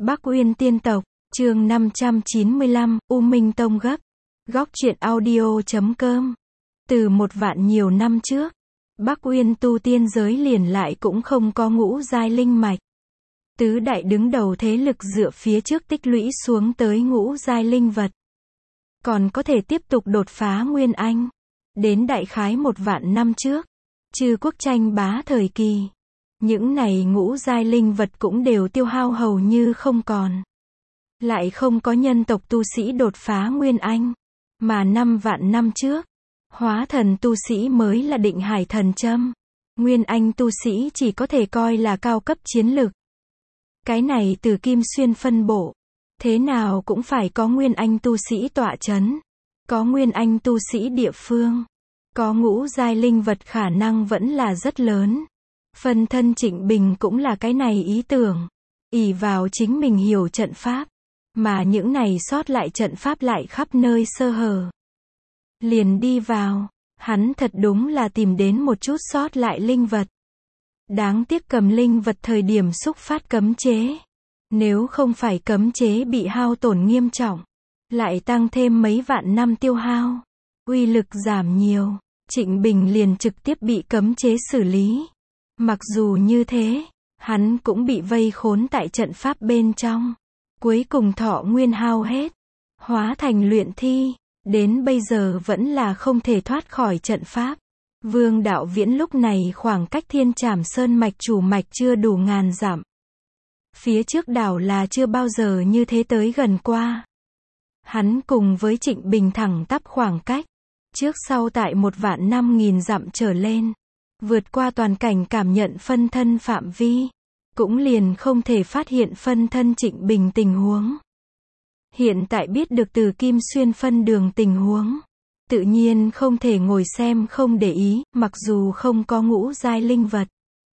Bắc Uyên Tiên Tộc, chương 595, U Minh Tông gấp. Góc truyện audio.com. Từ 1.000 nhiều năm trước, Bắc Uyên tu tiên giới liền lại cũng không có ngũ giai linh mạch. Tứ đại đứng đầu thế lực dựa phía trước tích lũy xuống tới ngũ giai linh vật. Còn có thể tiếp tục đột phá Nguyên Anh. Đến đại khái 1.000 năm trước, Trư quốc tranh bá thời kỳ. Những này ngũ giai linh vật cũng đều tiêu hao hầu như không còn. Lại không có nhân tộc tu sĩ đột phá Nguyên Anh. Mà 5.000 năm trước, hóa thần tu sĩ mới là định hải thần châm. Nguyên Anh tu sĩ chỉ có thể coi là cao cấp chiến lực. Cái này từ Kim Xuyên phân bổ. Thế nào cũng phải có Nguyên Anh tu sĩ tọa chấn. Có Nguyên Anh tu sĩ địa phương. Có ngũ giai linh vật khả năng vẫn là rất lớn. Phân thân Trịnh Bình cũng là cái này ý tưởng. Ỷ vào chính mình hiểu trận pháp. Mà những này sót lại trận pháp lại khắp nơi sơ hở. Liền đi vào. Hắn thật đúng là tìm đến một chút sót lại linh vật. Đáng tiếc cầm linh vật thời điểm xúc phát cấm chế. Nếu không phải cấm chế bị hao tổn nghiêm trọng. Lại tăng thêm mấy vạn năm tiêu hao. Uy lực giảm nhiều. Trịnh Bình liền trực tiếp bị cấm chế xử lý. Mặc dù như thế, hắn cũng bị vây khốn tại trận pháp bên trong. Cuối cùng thọ nguyên hao hết. Hóa thành luyện thi. Đến bây giờ vẫn là không thể thoát khỏi trận pháp. Vương Đạo Viễn lúc này khoảng cách Thiên Trảm Sơn mạch chủ mạch chưa đủ ngàn dặm. Phía trước đảo là chưa bao giờ như thế tới gần qua. Hắn cùng với Trịnh Bình thẳng tắp khoảng cách. Trước sau tại 1.000.000 dặm trở lên. Vượt qua toàn cảnh cảm nhận phân thân phạm vi. Cũng liền không thể phát hiện phân thân Trịnh Bình tình huống. Hiện tại biết được từ Kim Xuyên phân đường tình huống. Tự nhiên không thể ngồi xem không để ý, mặc dù không có ngũ giai linh vật.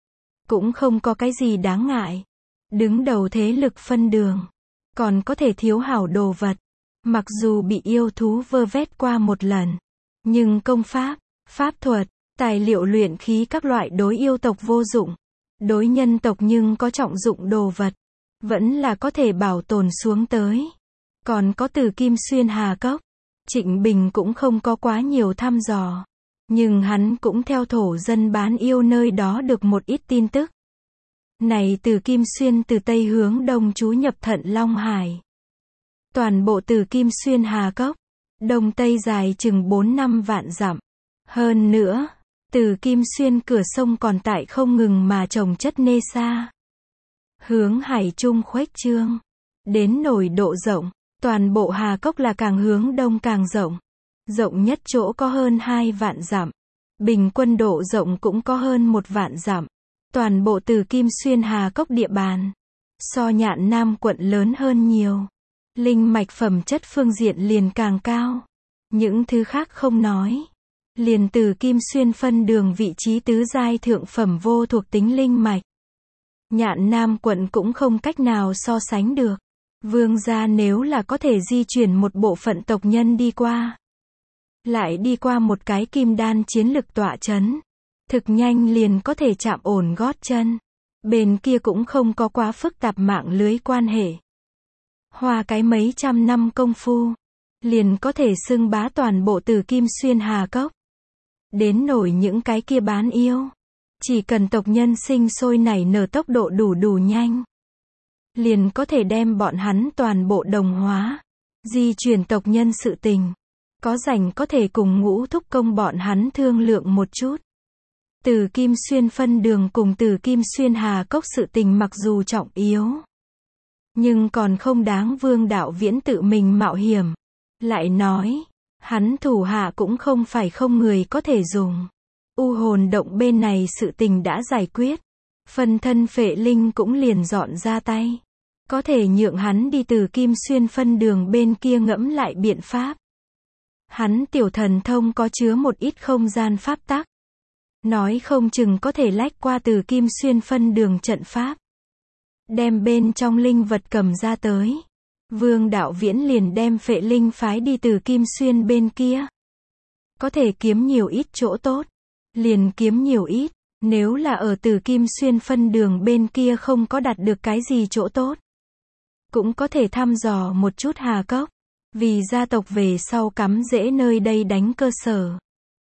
Cũng không có cái gì đáng ngại. Đứng đầu thế lực phân đường. Còn có thể thiếu hảo đồ vật. Mặc dù bị yêu thú vơ vét qua một lần. Nhưng công pháp, pháp thuật, tài liệu luyện khí các loại đối yêu tộc vô dụng. Đối nhân tộc nhưng có trọng dụng đồ vật. Vẫn là có thể bảo tồn xuống tới. Còn có từ Kim Xuyên Hà Cốc. Trịnh Bình cũng không có quá nhiều thăm dò. Nhưng hắn cũng theo thổ dân bán yêu nơi đó được một ít tin tức. Này từ Kim Xuyên từ Tây hướng Đông trú nhập Thận Long Hải. Toàn bộ từ Kim Xuyên Hà Cốc. Đông Tây dài chừng 4-5 vạn dặm. Hơn nữa, từ Kim Xuyên cửa sông còn tại không ngừng mà trồng chất nê sa. Hướng hải trung khuếch trương. Đến nổi độ rộng. Toàn bộ Hà Cốc là càng hướng đông càng rộng. Rộng nhất chỗ có hơn 2 vạn dặm. Bình quân độ rộng cũng có hơn 1 vạn dặm. Toàn bộ từ Kim Xuyên Hà Cốc địa bàn. So Nhạn Nam quận lớn hơn nhiều. Linh mạch phẩm chất phương diện liền càng cao. Những thứ khác không nói. Liền từ Kim Xuyên phân đường vị trí tứ giai thượng phẩm vô thuộc tính linh mạch. Nhạn Nam quận cũng không cách nào so sánh được. Vương gia nếu là có thể di chuyển một bộ phận tộc nhân đi qua. Lại đi qua một cái kim đan chiến lực tọa chấn. Thực nhanh liền có thể chạm ổn gót chân. Bên kia cũng không có quá phức tạp mạng lưới quan hệ. Hoa cái mấy trăm năm công phu. Liền có thể xưng bá toàn bộ từ Kim Xuyên Hà Cốc. Đến nổi những cái kia bán yêu. Chỉ cần tộc nhân sinh sôi nảy nở tốc độ đủ nhanh. Liền có thể đem bọn hắn toàn bộ đồng hóa. Di chuyển tộc nhân sự tình. Có rảnh có thể cùng Ngũ Thúc Công bọn hắn thương lượng một chút. Từ Kim Xuyên phân đường cùng từ Kim Xuyên Hà Cốc sự tình mặc dù trọng yếu. Nhưng còn không đáng Vương Đạo Viễn tự mình mạo hiểm. Lại nói, hắn thủ hạ cũng không phải không người có thể dùng. U hồn động bên này sự tình đã giải quyết. Phân thân Phệ Linh cũng liền dọn ra tay. Có thể nhượng hắn đi từ Kim Xuyên phân đường bên kia ngẫm lại biện pháp. Hắn tiểu thần thông có chứa một ít không gian pháp tắc. Nói không chừng có thể lách qua từ Kim Xuyên phân đường trận pháp. Đem bên trong linh vật cầm ra tới. Vương Đạo Viễn liền đem Phệ Linh phái đi từ Kim Xuyên bên kia. Có thể kiếm nhiều ít chỗ tốt. Liền kiếm nhiều ít. Nếu là ở từ Kim Xuyên phân đường bên kia không có đạt được cái gì chỗ tốt. Cũng có thể thăm dò một chút Hà Cốc. Vì gia tộc về sau cắm rễ nơi đây đánh cơ sở.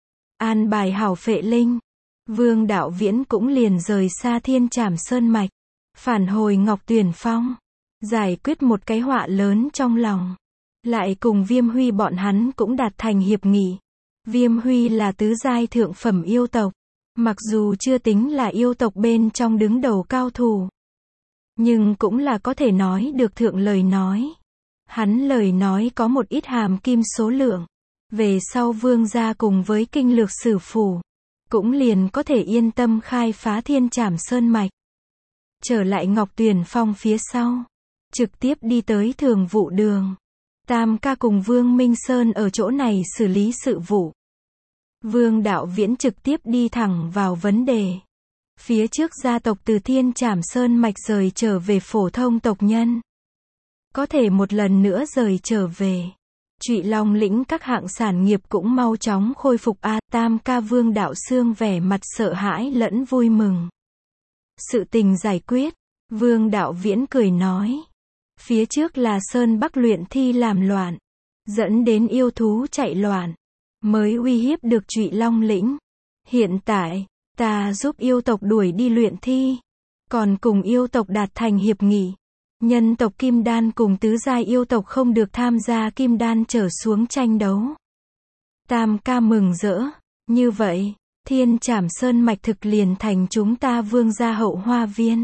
An bài hảo Phệ Linh. Vương Đạo Viễn cũng liền rời xa Thiên Trảm Sơn Mạch. Phản hồi Ngọc Tuyền Phong. Giải quyết một cái họa lớn trong lòng. Lại cùng Viêm Huy bọn hắn cũng đạt thành hiệp nghị. Viêm Huy là tứ giai thượng phẩm yêu tộc. Mặc dù chưa tính là yêu tộc bên trong đứng đầu cao thủ. Nhưng cũng là có thể nói được thượng lời nói. Hắn lời nói có một ít hàm kim số lượng. Về sau Vương gia cùng với kinh lược sử phủ. Cũng liền có thể yên tâm khai phá Thiên Trảm Sơn Mạch. Trở lại Ngọc Tuyền Phong phía sau. Trực tiếp đi tới Thường vụ đường. Tam ca cùng Vương Minh Sơn ở chỗ này xử lý sự vụ. Vương Đạo Viễn trực tiếp đi thẳng vào vấn đề. Phía trước gia tộc từ Thiên Trảm Sơn Mạch rời trở về phổ thông tộc nhân. Có thể một lần nữa rời trở về. Trụy Long lĩnh các hạng sản nghiệp cũng mau chóng khôi phục a. Tam ca Vương Đạo Xương vẻ mặt sợ hãi lẫn vui mừng. Sự tình giải quyết. Vương Đạo Viễn cười nói. Phía trước là Sơn Bắc luyện thi làm loạn. Dẫn đến yêu thú chạy loạn. Mới uy hiếp được Trụy Long lĩnh. Hiện tại, ta giúp yêu tộc đuổi đi luyện thi. Còn cùng yêu tộc đạt thành hiệp nghị. Nhân tộc Kim Đan cùng tứ giai yêu tộc không được tham gia Kim Đan trở xuống tranh đấu. Tam ca mừng rỡ. Như vậy, Thiên Trảm Sơn Mạch thực liền thành chúng ta Vương gia hậu hoa viên.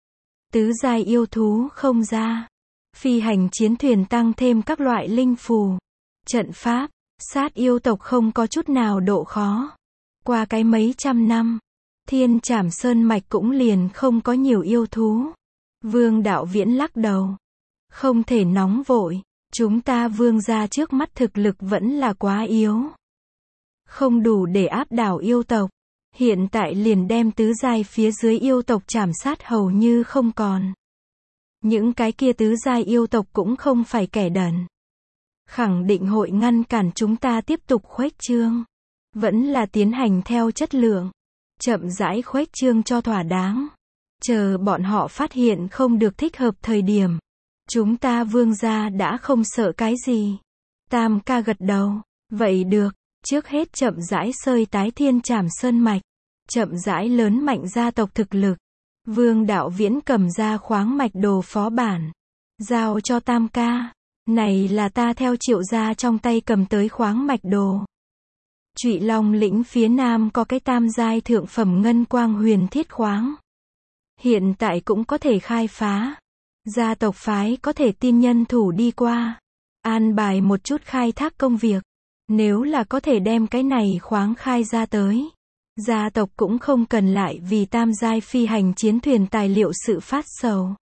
Tứ giai yêu thú không ra. Phi hành chiến thuyền tăng thêm các loại linh phù. Trận pháp, sát yêu tộc không có chút nào độ khó. Qua cái mấy trăm năm, Thiên Trảm Sơn Mạch cũng liền không có nhiều yêu thú. Vương Đạo Viễn lắc đầu. Không thể nóng vội. Chúng ta Vương gia trước mắt thực lực vẫn là quá yếu. Không đủ để áp đảo yêu tộc. Hiện tại liền đem tứ giai phía dưới yêu tộc chảm sát hầu như không còn. Những cái kia tứ giai yêu tộc cũng không phải kẻ đần. Khẳng định hội ngăn cản chúng ta tiếp tục khuếch trương. Vẫn là tiến hành theo chất lượng. Chậm rãi khuếch trương cho thỏa đáng. Chờ bọn họ phát hiện không được thích hợp thời điểm. Chúng ta Vương gia đã không sợ cái gì. Tam ca gật đầu. Vậy được. Trước hết chậm rãi sơi tái Thiên Trảm Sơn Mạch. Chậm rãi lớn mạnh gia tộc thực lực. Vương Đạo Viễn cầm ra khoáng mạch đồ phó bản. Giao cho Tam ca. Này là ta theo Triệu gia trong tay cầm tới khoáng mạch đồ. Trụy Long lĩnh phía nam có cái tam giai thượng phẩm ngân quang huyền thiết khoáng. Hiện tại cũng có thể khai phá. Gia tộc phái có thể tin nhân thủ đi qua. An bài một chút khai thác công việc. Nếu là có thể đem cái này khoáng khai ra tới. Gia tộc cũng không cần lại vì tam giai phi hành chiến thuyền tài liệu sự phát sầu.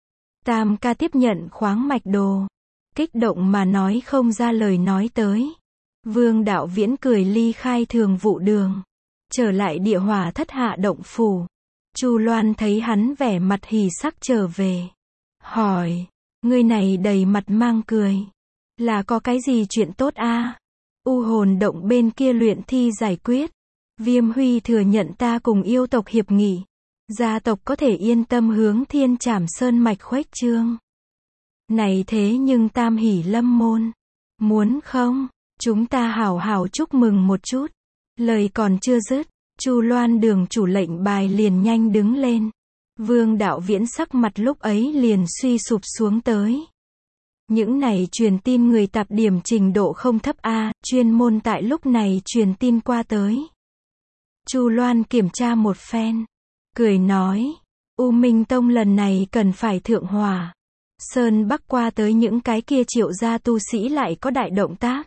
Tam ca tiếp nhận khoáng mạch đồ. Kích động mà nói không ra lời nói tới. Vương Đạo Viễn cười ly khai Thường vụ đường. Trở lại địa hỏa thất hạ động phủ. Chu Loan thấy hắn vẻ mặt hỉ sắc trở về. Hỏi. Người này đầy mặt mang cười. Là có cái gì chuyện tốt a? U hồn động bên kia luyện thi giải quyết. Viêm Huy thừa nhận ta cùng yêu tộc hiệp nghị. Gia tộc có thể yên tâm hướng Thiên Trảm Sơn Mạch khuếch trương. Này thế nhưng Tam Hỷ Lâm môn. Muốn không? Chúng ta hảo hảo chúc mừng một chút. Lời còn chưa dứt. Chu Loan đường chủ lệnh bài liền nhanh đứng lên. Vương Đạo Viễn sắc mặt lúc ấy liền suy sụp xuống tới. Những này truyền tin người tạp điểm trình độ không thấp a, chuyên môn tại lúc này truyền tin qua tới. Chu Loan kiểm tra một phen, cười nói, U Minh Tông lần này cần phải thượng hòa. Sơn Bắc qua tới những cái kia Triệu gia tu sĩ lại có đại động tác.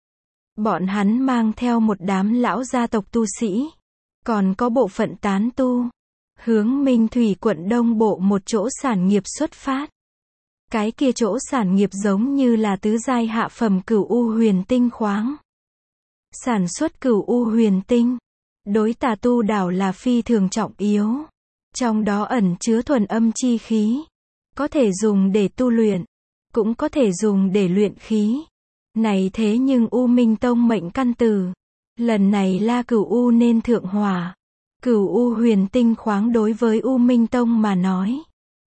Bọn hắn mang theo một đám lão gia tộc tu sĩ, còn có bộ phận tán tu, hướng Minh Thủy quận Đông Bộ một chỗ sản nghiệp xuất phát. Cái kia chỗ sản nghiệp giống như là tứ giai hạ phẩm cửu u huyền tinh khoáng. Sản xuất cửu u huyền tinh, đối tà tu đảo là phi thường trọng yếu. Trong đó ẩn chứa thuần âm chi khí. Có thể dùng để tu luyện, cũng có thể dùng để luyện khí. Này thế nhưng U Minh Tông mệnh căn từ. Lần này La Cửu U nên thượng hòa. Cửu U huyền tinh khoáng đối với U Minh Tông mà nói.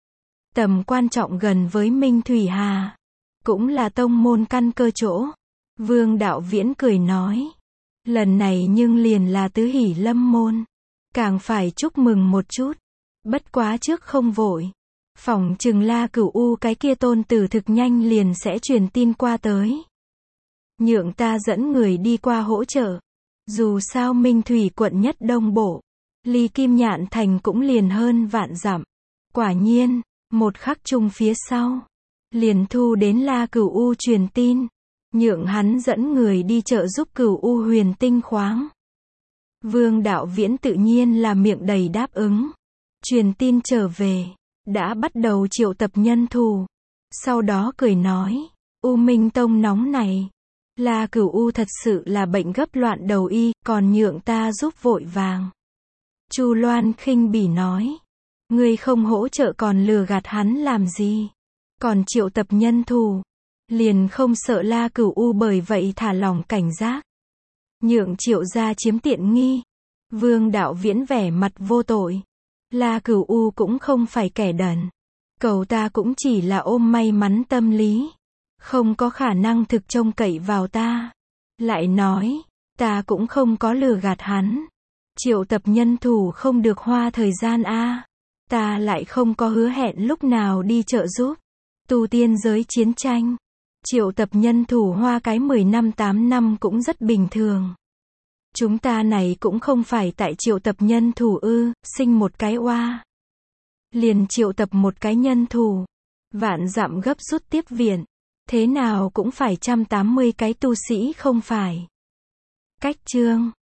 Tầm quan trọng gần với Minh Thủy Hà. Cũng là tông môn căn cơ chỗ. Vương Đạo Viễn cười nói. Lần này nhưng liền là tứ hỷ lâm môn. Càng phải chúc mừng một chút. Bất quá trước không vội. Phỏng chừng La Cửu U cái kia tôn tử thực nhanh liền sẽ truyền tin qua tới. Nhượng ta dẫn người đi qua hỗ trợ. Dù sao Minh Thủy quận nhất đông bộ. Ly Kim Nhạn thành cũng liền hơn vạn dặm. Quả nhiên, một khắc chung phía sau. Liền thu đến La Cửu U truyền tin. Nhượng hắn dẫn người đi trợ giúp Cửu U huyền tinh khoáng. Vương Đạo Viễn tự nhiên là miệng đầy đáp ứng. Truyền tin trở về. Đã bắt đầu triệu tập nhân thủ. Sau đó cười nói. U Minh Tông nóng này. La Cửu U thật sự là bệnh gấp loạn đầu y, còn nhượng ta giúp vội vàng. Chu Loan khinh bỉ nói. Ngươi không hỗ trợ còn lừa gạt hắn làm gì? Còn triệu tập nhân thủ. Liền không sợ La Cửu U bởi vậy thả lỏng cảnh giác. Nhượng Triệu gia chiếm tiện nghi. Vương Đạo Viễn vẻ mặt vô tội. La Cửu U cũng không phải kẻ đần. Cậu ta cũng chỉ là ôm may mắn tâm lý. Không có khả năng thực trông cậy vào ta. Lại nói, ta cũng không có lừa gạt hắn. Triệu tập nhân thủ không được hoa thời gian a. Ta lại không có hứa hẹn lúc nào đi trợ giúp. Tu tiên giới chiến tranh. Triệu tập nhân thủ hoa cái 10 năm 8 năm cũng rất bình thường. Chúng ta này cũng không phải tại triệu tập nhân thủ ư, sinh một cái oa. Liền triệu tập một cái nhân thủ. Vạn dặm gấp rút tiếp viện. Thế nào cũng phải 180 cái tu sĩ không phải. Cách chương